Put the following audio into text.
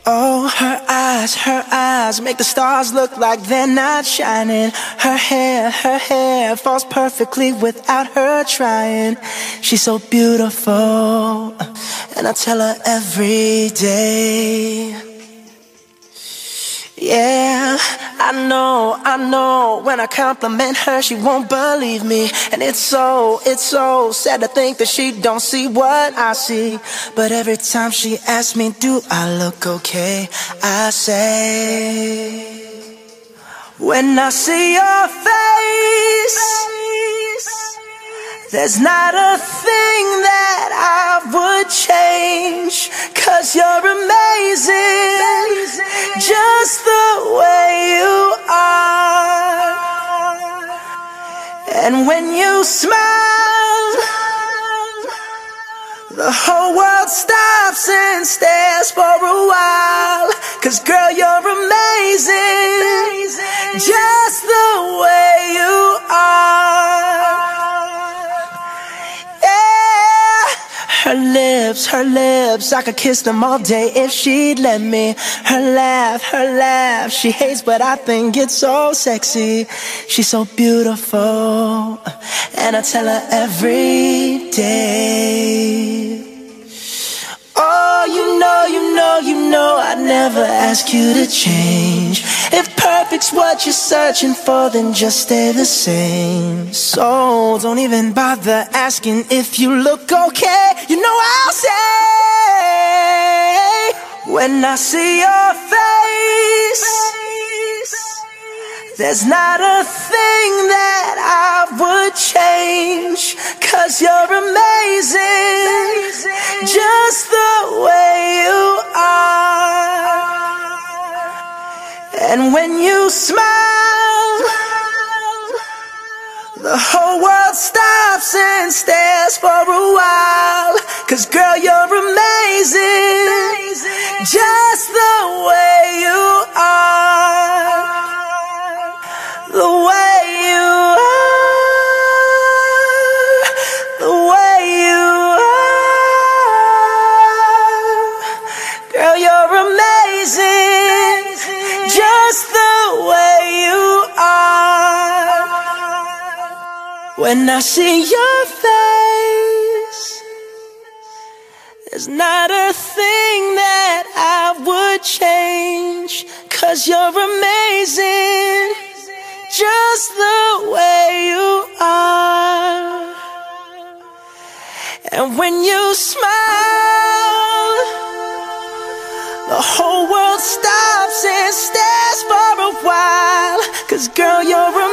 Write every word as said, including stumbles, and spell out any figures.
Oh, her eyes, her eyes make the stars look like they're not shining. Her hair, her hair falls perfectly without her trying. She's so beautiful, and I tell her every day. Yeah, I know, I know, when I compliment her she won't believe me. And it's so, it's so sad to think that she don't see what I see. But every time she asks me, do I look okay, I say, when I see your face, there's not a thing that I would change. 'Cause you're amazing, just the way you are. And when you smile, the whole world stops and stares for a while. 'Cause girl, you're amazing, just the way you are. Her lips, her lips, I could kiss them all day if she'd let me. Her laugh, her laugh, she hates but I think it's so sexy. She's so beautiful, and I tell her every day. Oh, you know, you know, you know I'd never ask you to change. If perfect's what you're searching for, then just stay the same. So don't even bother asking if you look okay. You know I'll say, when I see your face, there's not a thing that I would change. 'Cause you're amazing, just the way you are. And when you smile, the whole world stops and stares for a while. 'Cause girl, you're amazing, just the way you are. The way you are, the way you are. Girl, you're amazing, just the way you are. When I see your face, there's not a thing that I would change. 'Cause you're amazing, just the way you are. And when you smile, the whole world stops and stares for a while. 'Cause girl, you're